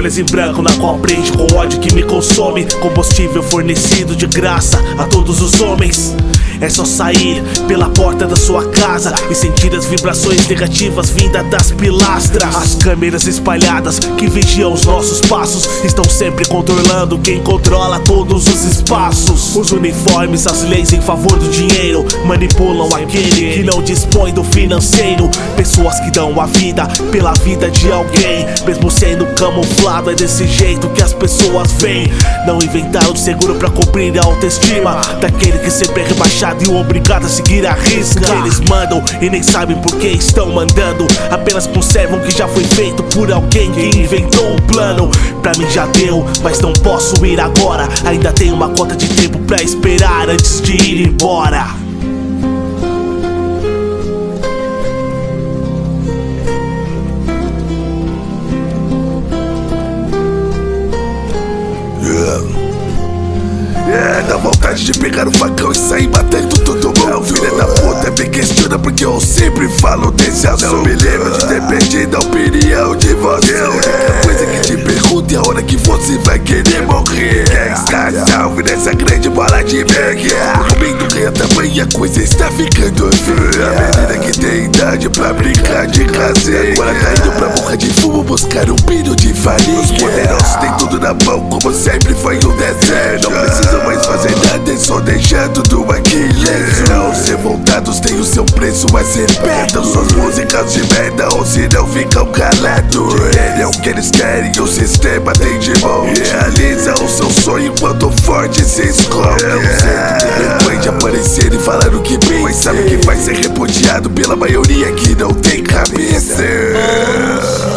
preso em branco na qual prende com ódio que me consome. Combustível fornecido de graça a todos os homens. É só sair pela porta da sua casa e sentir as vibrações negativas vindas das pilastras. As câmeras espalhadas que vigiam os nossos passos estão sempre controlando quem controla todos os espaços. Os uniformes, as leis em favor do dinheiro manipulam aquele que não dispõe do financeiro. Pessoas que dão a vida pela vida de alguém, mesmo sendo camuflado. É desse jeito que as pessoas veem. Não inventaram de seguro pra cobrir a autoestima daquele que sempre é rebaixado e o obrigado a seguir a risca. Eles mandam e nem sabem por que estão mandando, apenas conservam o que já foi feito por alguém que inventou o plano. Pra mim já deu, mas não posso ir agora. Ainda tenho uma cota de tempo pra esperar antes de ir embora. Dá vontade de pegar o facão e sair batendo todo mundo. Filha da puta me questiona porque eu sempre falo desse assunto. Não me lembro de depender da opinião de você. A única coisa que te pergunto é a hora que você vai querer morrer. Quem está salve nessa grande bola de merda? Comendo ganha tamanho e a coisa está ficando feia. A menina que tem idade pra brincar de caseira agora tá indo pra boca de fumo buscar um pino de farinha. Os poderosos têm tudo na mão como sempre foi um deserto. Não precisam mais fazer nada, é só deixando do Aquiles. Os revoltados têm o seu preço a ser pago. Suas músicas de merda ou se não ficam calados. É o que eles querem, o sistema tem de monte. Realiza o seu sonho enquanto forte se esconde. Depois de aparecer e falar o que bem, mas sabe que vai ser repudiado pela maioria que não tem cabeça.